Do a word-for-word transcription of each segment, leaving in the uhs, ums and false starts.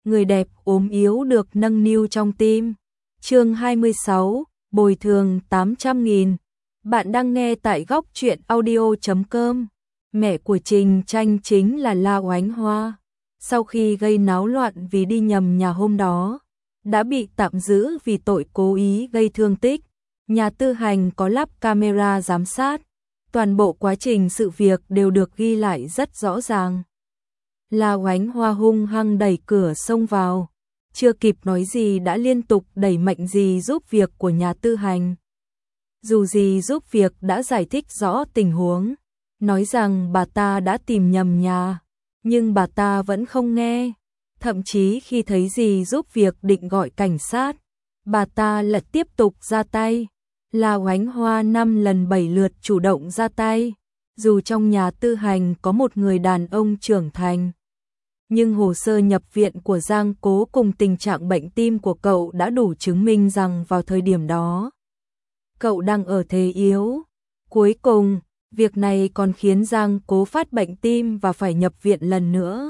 người đẹp ốm yếu được nâng niu trong tim. Chương hai mươi sáu, bồi thường tám trăm nghìn. Bạn đang nghe tại góc truyện audio chấm com. Mẹ của Trình Tranh chính là La Oánh Hoa. Sau khi gây náo loạn vì đi nhầm nhà hôm đó, đã bị tạm giữ vì tội cố ý gây thương tích. Nhà tư hành có lắp camera giám sát. Toàn bộ quá trình sự việc đều được ghi lại rất rõ ràng. La Oánh Hoa hung hăng đẩy cửa xông vào. Chưa kịp nói gì đã liên tục đẩy mệnh dì giúp việc của nhà tư hành. Dù dì giúp việc đã giải thích rõ tình huống, nói rằng bà ta đã tìm nhầm nhà, nhưng bà ta vẫn không nghe. Thậm chí khi thấy dì giúp việc định gọi cảnh sát, bà ta lại tiếp tục ra tay. La Oánh Hoa năm lần bảy lượt chủ động ra tay. Dù trong nhà tư hành có một người đàn ông trưởng thành, nhưng hồ sơ nhập viện của Giang Cố cùng tình trạng bệnh tim của cậu đã đủ chứng minh rằng vào thời điểm đó, cậu đang ở thế yếu. Cuối cùng, việc này còn khiến Giang Cố phát bệnh tim và phải nhập viện lần nữa.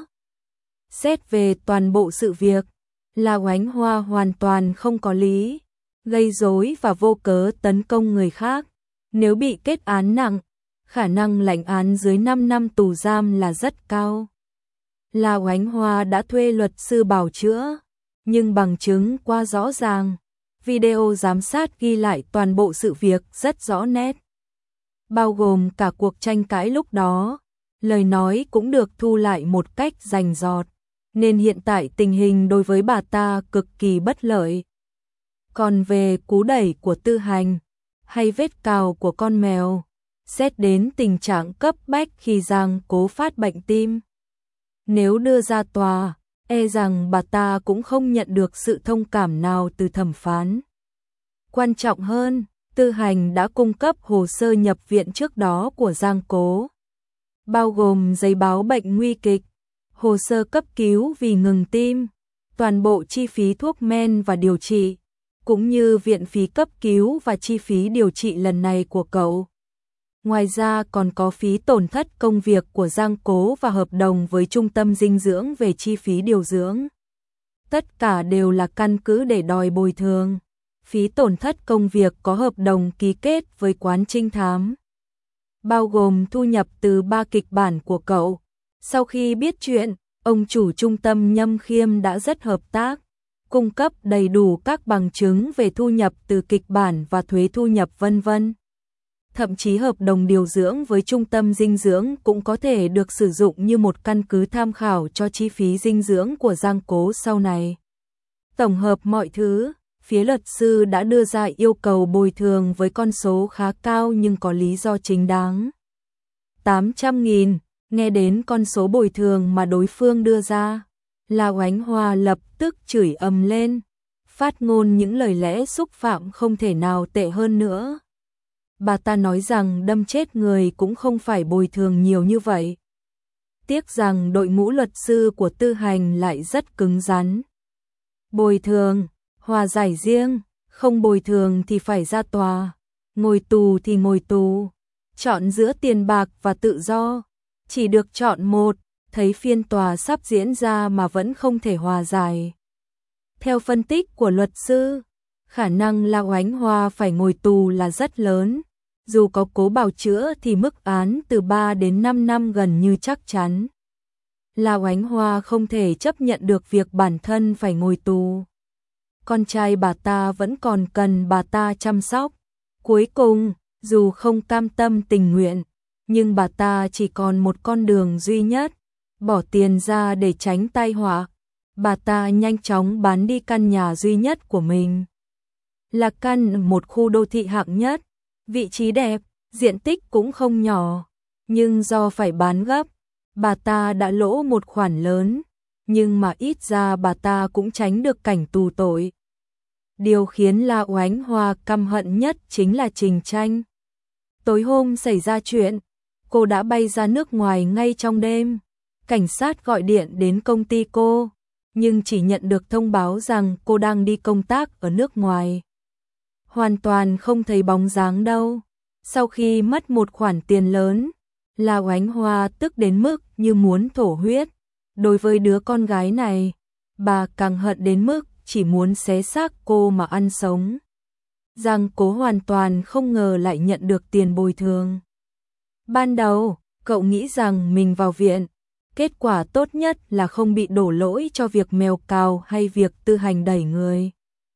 Xét về toàn bộ sự việc, La Oánh Hoa hoàn toàn không có lý, gây rối và vô cớ tấn công người khác. Nếu bị kết án nặng, khả năng lãnh án dưới năm năm tù giam là rất cao. La Oánh Hoa đã thuê luật sư bào chữa, nhưng bằng chứng quá rõ ràng. Video giám sát ghi lại toàn bộ sự việc rất rõ nét, bao gồm cả cuộc tranh cãi lúc đó. Lời nói cũng được thu lại một cách rành rọt, nên hiện tại tình hình đối với bà ta cực kỳ bất lợi. Còn về cú đẩy của tư hành, hay vết cào của con mèo, xét đến tình trạng cấp bách khi Giang Cố phát bệnh tim, nếu đưa ra tòa, e rằng bà ta cũng không nhận được sự thông cảm nào từ thẩm phán. Quan trọng hơn, tư hành đã cung cấp hồ sơ nhập viện trước đó của Giang Cố, bao gồm giấy báo bệnh nguy kịch, hồ sơ cấp cứu vì ngừng tim, toàn bộ chi phí thuốc men và điều trị, cũng như viện phí cấp cứu và chi phí điều trị lần này của cậu. Ngoài ra còn có phí tổn thất công việc của Giang Cố và hợp đồng với trung tâm dinh dưỡng về chi phí điều dưỡng. Tất cả đều là căn cứ để đòi bồi thường. Phí tổn thất công việc có hợp đồng ký kết với Quán Trinh Thám, bao gồm thu nhập từ ba kịch bản của cậu. Sau khi biết chuyện, ông chủ trung tâm Nhâm Khiêm đã rất hợp tác, cung cấp đầy đủ các bằng chứng về thu nhập từ kịch bản và thuế thu nhập vân vân. Thậm chí hợp đồng điều dưỡng với trung tâm dinh dưỡng cũng có thể được sử dụng như một căn cứ tham khảo cho chi phí dinh dưỡng của Giang Cố sau này. Tổng hợp mọi thứ, phía luật sư đã đưa ra yêu cầu bồi thường với con số khá cao nhưng có lý do chính đáng. tám trăm nghìn, nghe đến con số bồi thường mà đối phương đưa ra, La Oánh Hoa lập tức chửi ầm lên, phát ngôn những lời lẽ xúc phạm không thể nào tệ hơn nữa. Bà ta nói rằng đâm chết người cũng không phải bồi thường nhiều như vậy. Tiếc rằng đội ngũ luật sư của tư hành lại rất cứng rắn. Bồi thường, hòa giải riêng, không bồi thường thì phải ra tòa, ngồi tù thì ngồi tù, chọn giữa tiền bạc và tự do, chỉ được chọn một. Thấy phiên tòa sắp diễn ra mà vẫn không thể hòa giải. Theo phân tích của luật sư, khả năng La Oánh Hoa phải ngồi tù là rất lớn. Dù có cố bào chữa thì mức án từ ba đến năm năm gần như chắc chắn. La Oánh Hoa không thể chấp nhận được việc bản thân phải ngồi tù. Con trai bà ta vẫn còn cần bà ta chăm sóc. Cuối cùng, dù không cam tâm tình nguyện, nhưng bà ta chỉ còn một con đường duy nhất, bỏ tiền ra để tránh tai họa. Bà ta nhanh chóng bán đi căn nhà duy nhất của mình. Là căn một khu đô thị hạng nhất, vị trí đẹp, diện tích cũng không nhỏ, nhưng do phải bán gấp, bà ta đã lỗ một khoản lớn, nhưng mà ít ra bà ta cũng tránh được cảnh tù tội. Điều khiến La Oánh Hoa căm hận nhất chính là Trình Tranh. Tối hôm xảy ra chuyện, cô đã bay ra nước ngoài ngay trong đêm. Cảnh sát gọi điện đến công ty cô, nhưng chỉ nhận được thông báo rằng cô đang đi công tác ở nước ngoài. Hoàn toàn không thấy bóng dáng đâu. Sau khi mất một khoản tiền lớn, La Oánh Hoa tức đến mức như muốn thổ huyết. Đối với đứa con gái này, bà càng hận đến mức chỉ muốn xé xác cô mà ăn sống. Giang Cố hoàn toàn không ngờ lại nhận được tiền bồi thường. Ban đầu, cậu nghĩ rằng mình vào viện, kết quả tốt nhất là không bị đổ lỗi cho việc mèo cào hay việc Tư Hành đẩy người.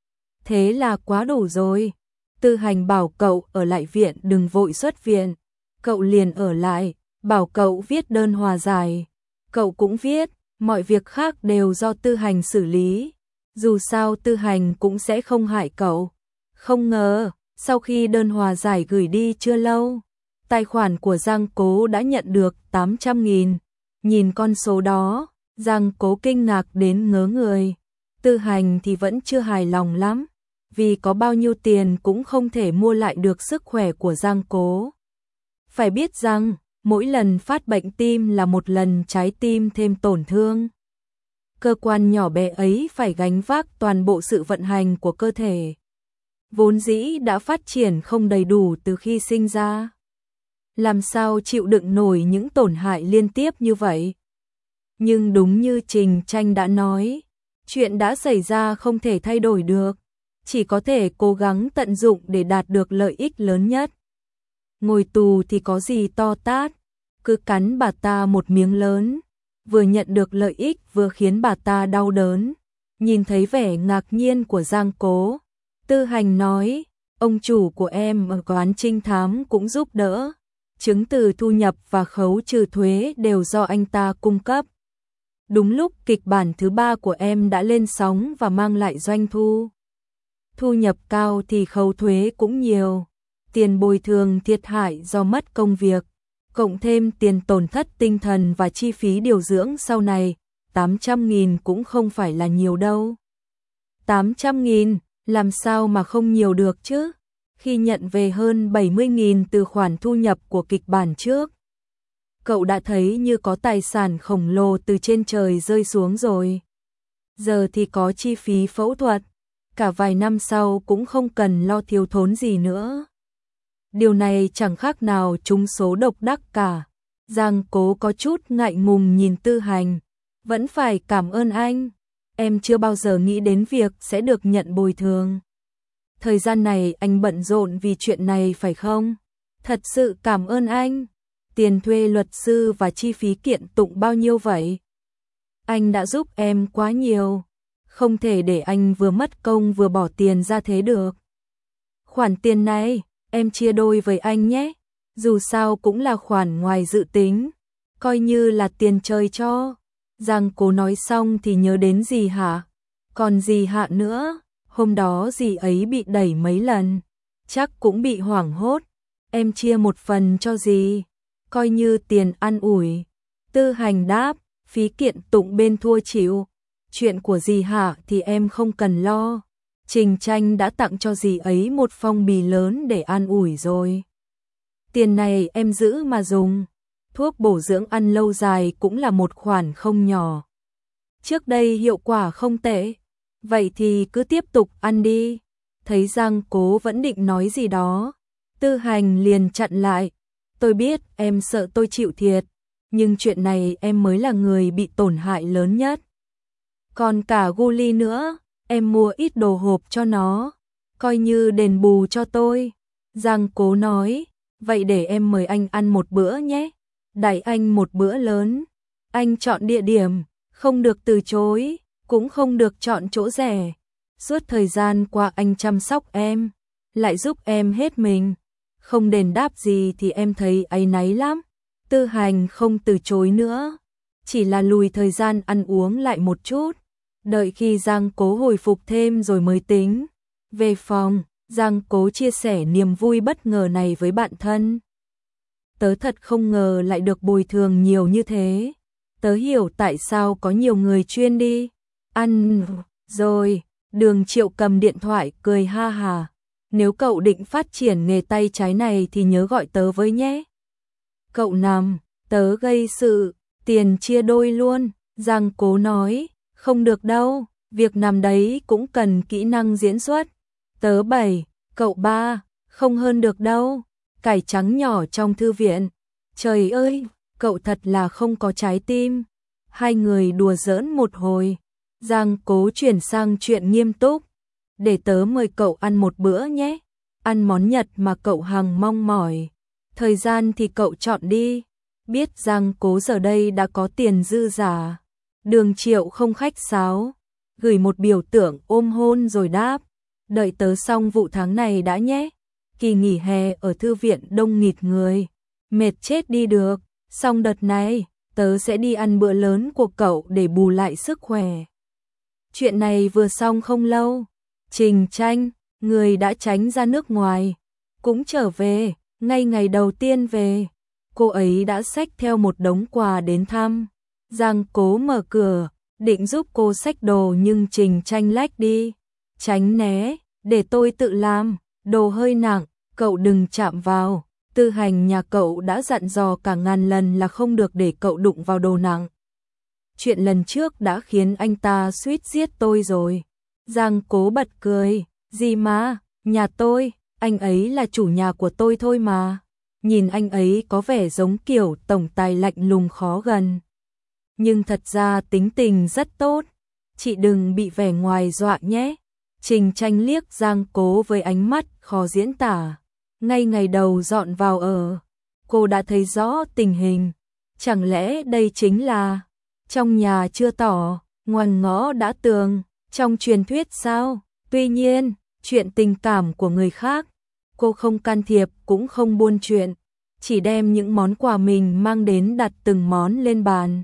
Thế là quá đủ rồi. Tư Hành bảo cậu ở lại viện đừng vội xuất viện. Cậu liền ở lại, bảo cậu viết đơn hòa giải. Cậu cũng viết, mọi việc khác đều do Tư Hành xử lý. Dù sao Tư Hành cũng sẽ không hại cậu. Không ngờ, sau khi đơn hòa giải gửi đi chưa lâu, tài khoản của Giang Cố đã nhận được tám trăm nghìn. Nhìn con số đó, Giang Cố kinh ngạc đến ngớ người. Tư Hành thì vẫn chưa hài lòng lắm, vì có bao nhiêu tiền cũng không thể mua lại được sức khỏe của Giang Cố. Phải biết rằng, mỗi lần phát bệnh tim là một lần trái tim thêm tổn thương. Cơ quan nhỏ bé ấy phải gánh vác toàn bộ sự vận hành của cơ thể. Vốn dĩ đã phát triển không đầy đủ từ khi sinh ra. Làm sao chịu đựng nổi những tổn hại liên tiếp như vậy? Nhưng đúng như Trình Tranh đã nói, chuyện đã xảy ra không thể thay đổi được, chỉ có thể cố gắng tận dụng để đạt được lợi ích lớn nhất. Ngồi tù thì có gì to tát, cứ cắn bà ta một miếng lớn, vừa nhận được lợi ích vừa khiến bà ta đau đớn. Nhìn thấy vẻ ngạc nhiên của Giang Cố, Tư Hành nói, ông chủ của em ở quán trinh thám cũng giúp đỡ. Chứng từ thu nhập và khấu trừ thuế đều do anh ta cung cấp. Đúng lúc kịch bản thứ ba của em đã lên sóng và mang lại doanh thu. Thu nhập cao thì khấu thuế cũng nhiều. Tiền bồi thường thiệt hại do mất công việc, cộng thêm tiền tổn thất tinh thần và chi phí điều dưỡng sau này, tám trăm nghìn cũng không phải là nhiều đâu. tám trăm nghìn, làm sao mà không nhiều được chứ? Khi nhận về hơn bảy mươi nghìn từ khoản thu nhập của kịch bản trước, cậu đã thấy như có tài sản khổng lồ từ trên trời rơi xuống rồi. Giờ thì có chi phí phẫu thuật, cả vài năm sau cũng không cần lo thiếu thốn gì nữa. Điều này chẳng khác nào trúng số độc đắc cả. Giang Cố có chút ngại ngùng nhìn Tư Hành, vẫn phải cảm ơn anh. Em chưa bao giờ nghĩ đến việc sẽ được nhận bồi thường. Thời gian này anh bận rộn vì chuyện này phải không? Thật sự cảm ơn anh. Tiền thuê luật sư và chi phí kiện tụng bao nhiêu vậy? Anh đã giúp em quá nhiều. Không thể để anh vừa mất công vừa bỏ tiền ra thế được. Khoản tiền này, em chia đôi với anh nhé. Dù sao cũng là khoản ngoài dự tính. Coi như là tiền chơi cho. Giang Cố nói xong thì nhớ đến dì Hạ. Còn dì Hạ nữa, hôm đó dì ấy bị đẩy mấy lần. Chắc cũng bị hoảng hốt. Em chia một phần cho dì. Coi như tiền ăn ủi. Tư Hành đáp, phí kiện tụng bên thua chịu. Chuyện của dì Hạ thì em không cần lo. Trình Tranh đã tặng cho dì ấy một phong bì lớn để an ủi rồi. Tiền này em giữ mà dùng. Thuốc bổ dưỡng ăn lâu dài cũng là một khoản không nhỏ. Trước đây hiệu quả không tệ. Vậy thì cứ tiếp tục ăn đi. Thấy Giang Cố vẫn định nói gì đó, Tư Hành liền chặn lại. Tôi biết em sợ tôi chịu thiệt, nhưng chuyện này em mới là người bị tổn hại lớn nhất. Còn cả Guli nữa, em mua ít đồ hộp cho nó, coi như đền bù cho tôi. Giang Cố nói, vậy để em mời anh ăn một bữa nhé. Đãi anh một bữa lớn. Anh chọn địa điểm, không được từ chối, cũng không được chọn chỗ rẻ. Suốt thời gian qua anh chăm sóc em, lại giúp em hết mình. Không đền đáp gì thì em thấy áy náy lắm. Tư Hành không từ chối nữa, chỉ là lùi thời gian ăn uống lại một chút. Đợi khi Giang Cố hồi phục thêm rồi mới tính. Về phòng, Giang Cố chia sẻ niềm vui bất ngờ này với bạn thân. Tớ thật không ngờ lại được bồi thường nhiều như thế. Tớ hiểu tại sao có nhiều người chuyên đi ăn rồi. Đường Triệu cầm điện thoại cười ha hà. Nếu cậu định phát triển nghề tay trái này thì nhớ gọi tớ với nhé. Cậu nằm, tớ gây sự, tiền chia đôi luôn. Giang Cố nói, không được đâu, việc nằm đấy cũng cần kỹ năng diễn xuất. Tớ bảy, cậu ba, không hơn được đâu. Cải trắng nhỏ trong thư viện. Trời ơi, cậu thật là không có trái tim. Hai người đùa giỡn một hồi, Giang Cố chuyển sang chuyện nghiêm túc. Để tớ mời cậu ăn một bữa nhé. Ăn món Nhật mà cậu hằng mong mỏi. Thời gian thì cậu chọn đi. Biết Giang Cố giờ đây đã có tiền dư giả. Đường Triệu không khách sáo, gửi một biểu tượng ôm hôn rồi đáp. Đợi tớ xong vụ tháng này đã nhé. Kỳ nghỉ hè ở thư viện đông nghịt người. Mệt chết đi được. Xong đợt này, tớ sẽ đi ăn bữa lớn của cậu để bù lại sức khỏe. Chuyện này vừa xong không lâu. Trình Tranh, người đã tránh ra nước ngoài, cũng trở về. Ngay ngày đầu tiên về, cô ấy đã xách theo một đống quà đến thăm. Giang Cố mở cửa, định giúp cô xách đồ nhưng Trình Tranh lách đi. Tránh né, để tôi tự làm, đồ hơi nặng, cậu đừng chạm vào. Tư Hành nhà cậu đã dặn dò cả ngàn lần là không được để cậu đụng vào đồ nặng. Chuyện lần trước đã khiến anh ta suýt giết tôi rồi. Giang Cố bật cười, gì mà, nhà tôi, anh ấy là chủ nhà của tôi thôi mà. Nhìn anh ấy có vẻ giống kiểu tổng tài lạnh lùng khó gần. Nhưng thật ra tính tình rất tốt, chị đừng bị vẻ ngoài dọa nhé. Trình Tranh liếc Giang Cố với ánh mắt khó diễn tả. Ngay ngày đầu dọn vào ở, cô đã thấy rõ tình hình. Chẳng lẽ đây chính là trong nhà chưa tỏ, ngoằn ngõ đã tường, trong truyền thuyết sao? Tuy nhiên, chuyện tình cảm của người khác, cô không can thiệp cũng không buôn chuyện, chỉ đem những món quà mình mang đến đặt từng món lên bàn.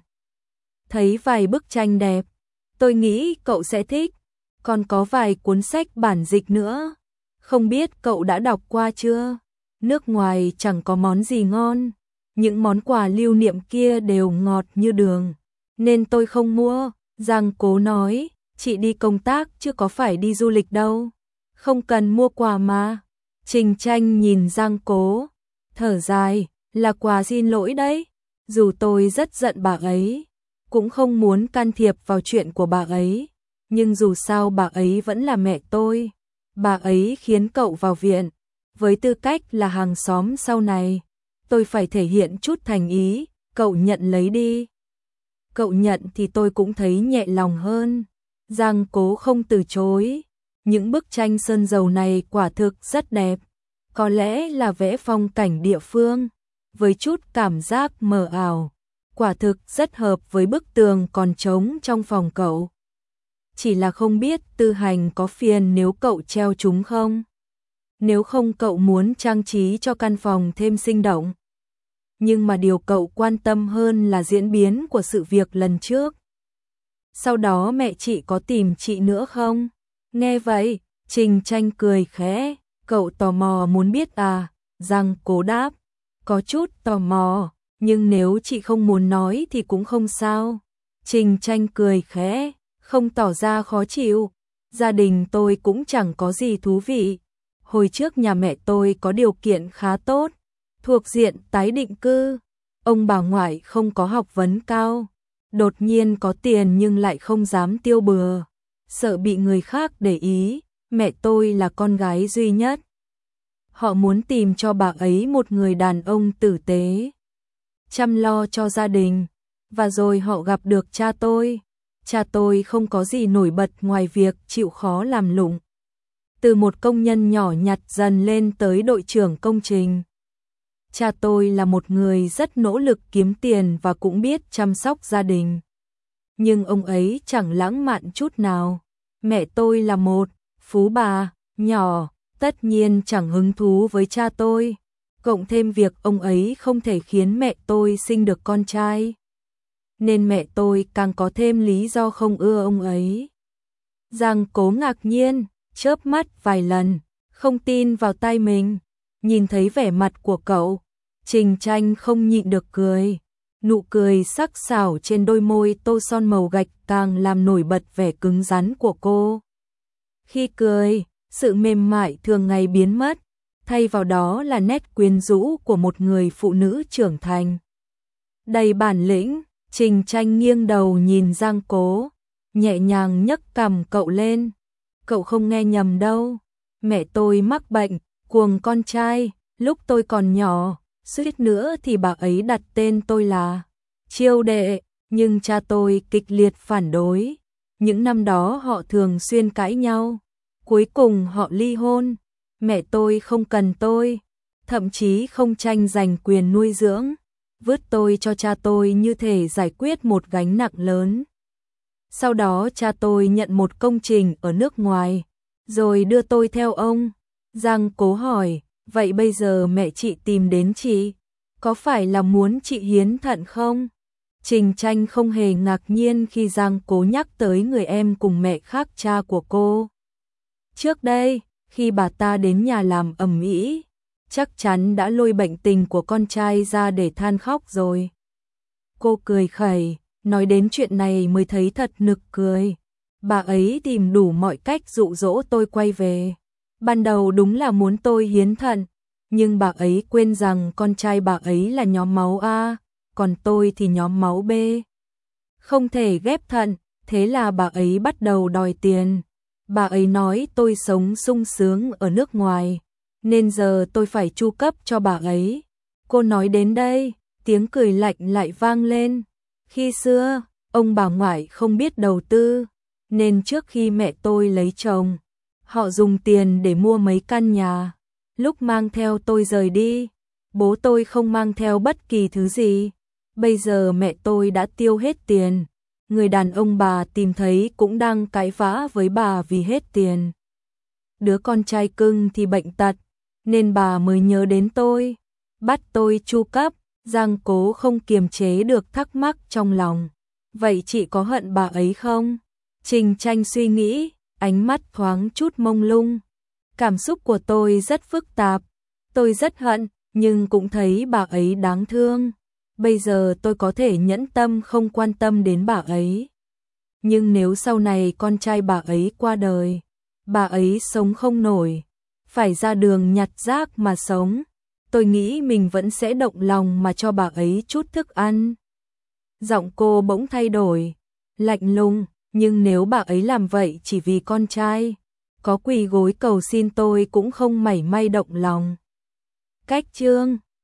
Thấy vài bức tranh đẹp, tôi nghĩ cậu sẽ thích, còn có vài cuốn sách bản dịch nữa. Không biết cậu đã đọc qua chưa? Nước ngoài chẳng có món gì ngon, những món quà lưu niệm kia đều ngọt như đường, nên tôi không mua. Giang Cố nói, chị đi công tác chứ có phải đi du lịch đâu, không cần mua quà mà. Trình Tranh nhìn Giang Cố, thở dài, là quà xin lỗi đấy. Dù tôi rất giận bà ấy, cũng không muốn can thiệp vào chuyện của bà ấy, nhưng dù sao bà ấy vẫn là mẹ tôi. Bà ấy khiến cậu vào viện, với tư cách là hàng xóm sau này, tôi phải thể hiện chút thành ý, cậu nhận lấy đi. Cậu nhận thì tôi cũng thấy nhẹ lòng hơn. Giang Cố không từ chối, những bức tranh sơn dầu này quả thực rất đẹp, có lẽ là vẽ phong cảnh địa phương, với chút cảm giác mờ ảo, quả thực rất hợp với bức tường còn trống trong phòng cậu. Chỉ là không biết Tư Hành có phiền nếu cậu treo chúng không? Nếu không cậu muốn trang trí cho căn phòng thêm sinh động. Nhưng mà điều cậu quan tâm hơn là diễn biến của sự việc lần trước. Sau đó mẹ chị có tìm chị nữa không? Nghe vậy, Trình Tranh cười khẽ, cậu tò mò muốn biết à? Giang Cố đáp, có chút tò mò, nhưng nếu chị không muốn nói thì cũng không sao. Trình Tranh cười khẽ, không tỏ ra khó chịu. Gia đình tôi cũng chẳng có gì thú vị. Hồi trước nhà mẹ tôi có điều kiện khá tốt, thuộc diện tái định cư. Ông bà ngoại không có học vấn cao, đột nhiên có tiền nhưng lại không dám tiêu bừa, sợ bị người khác để ý. Mẹ tôi là con gái duy nhất. Họ muốn tìm cho bà ấy một người đàn ông tử tế, chăm lo cho gia đình. Và rồi họ gặp được cha tôi. Cha tôi không có gì nổi bật ngoài việc chịu khó làm lụng. Từ một công nhân nhỏ nhặt dần lên tới đội trưởng công trình. Cha tôi là một người rất nỗ lực kiếm tiền và cũng biết chăm sóc gia đình. Nhưng ông ấy chẳng lãng mạn chút nào. Mẹ tôi là một phú bà nhỏ, tất nhiên chẳng hứng thú với cha tôi. Cộng thêm việc ông ấy không thể khiến mẹ tôi sinh được con trai, nên mẹ tôi càng có thêm lý do không ưa ông ấy. Giang Cố ngạc nhiên, chớp mắt vài lần, không tin vào tai mình. Nhìn thấy vẻ mặt của cậu, Trình Tranh không nhịn được cười. Nụ cười sắc sảo trên đôi môi tô son màu gạch càng làm nổi bật vẻ cứng rắn của cô. Khi cười, sự mềm mại thường ngày biến mất, thay vào đó là nét quyến rũ của một người phụ nữ trưởng thành. Đầy bản lĩnh, Trình Tranh nghiêng đầu nhìn Giang Cố, nhẹ nhàng nhấc cằm cậu lên. Cậu không nghe nhầm đâu, mẹ tôi mắc bệnh, cuồng con trai, lúc tôi còn nhỏ, suýt nữa thì bà ấy đặt tên tôi là Chiêu Đệ, nhưng cha tôi kịch liệt phản đối. Những năm đó họ thường xuyên cãi nhau, cuối cùng họ ly hôn. Mẹ tôi không cần tôi, thậm chí không tranh giành quyền nuôi dưỡng, vứt tôi cho cha tôi như thể giải quyết một gánh nặng lớn. Sau đó cha tôi nhận một công trình ở nước ngoài, rồi đưa tôi theo ông. Giang Cố hỏi, vậy bây giờ mẹ chị tìm đến chị, có phải là muốn chị hiến thận không? Trình Tranh không hề ngạc nhiên khi Giang Cố nhắc tới người em cùng mẹ khác cha của cô. Trước đây, khi bà ta đến nhà làm ầm ĩ, chắc chắn đã lôi bệnh tình của con trai ra để than khóc rồi. Cô cười khẩy, nói đến chuyện này mới thấy thật nực cười. Bà ấy tìm đủ mọi cách dụ dỗ tôi quay về. Ban đầu đúng là muốn tôi hiến thận, nhưng bà ấy quên rằng con trai bà ấy là nhóm máu A, còn tôi thì nhóm máu B. Không thể ghép thận, thế là bà ấy bắt đầu đòi tiền. Bà ấy nói tôi sống sung sướng ở nước ngoài, nên giờ tôi phải chu cấp cho bà ấy. Cô nói đến đây, tiếng cười lạnh lại vang lên. Khi xưa, ông bà ngoại không biết đầu tư, nên trước khi mẹ tôi lấy chồng, họ dùng tiền để mua mấy căn nhà. Lúc mang theo tôi rời đi, bố tôi không mang theo bất kỳ thứ gì. Bây giờ mẹ tôi đã tiêu hết tiền. Người đàn ông bà tìm thấy cũng đang cãi vã với bà vì hết tiền. Đứa con trai cưng thì bệnh tật, nên bà mới nhớ đến tôi, bắt tôi chu cấp. Giang Cố không kiềm chế được thắc mắc trong lòng. Vậy chị có hận bà ấy không? Trình Tranh suy nghĩ, ánh mắt thoáng chút mông lung. Cảm xúc của tôi rất phức tạp. Tôi rất hận, nhưng cũng thấy bà ấy đáng thương. Bây giờ tôi có thể nhẫn tâm không quan tâm đến bà ấy. Nhưng nếu sau này con trai bà ấy qua đời, bà ấy sống không nổi, phải ra đường nhặt rác mà sống, tôi nghĩ mình vẫn sẽ động lòng mà cho bà ấy chút thức ăn. Giọng cô bỗng thay đổi, lạnh lùng, nhưng nếu bà ấy làm vậy chỉ vì con trai, có quỳ gối cầu xin tôi cũng không mảy may động lòng. Cách chương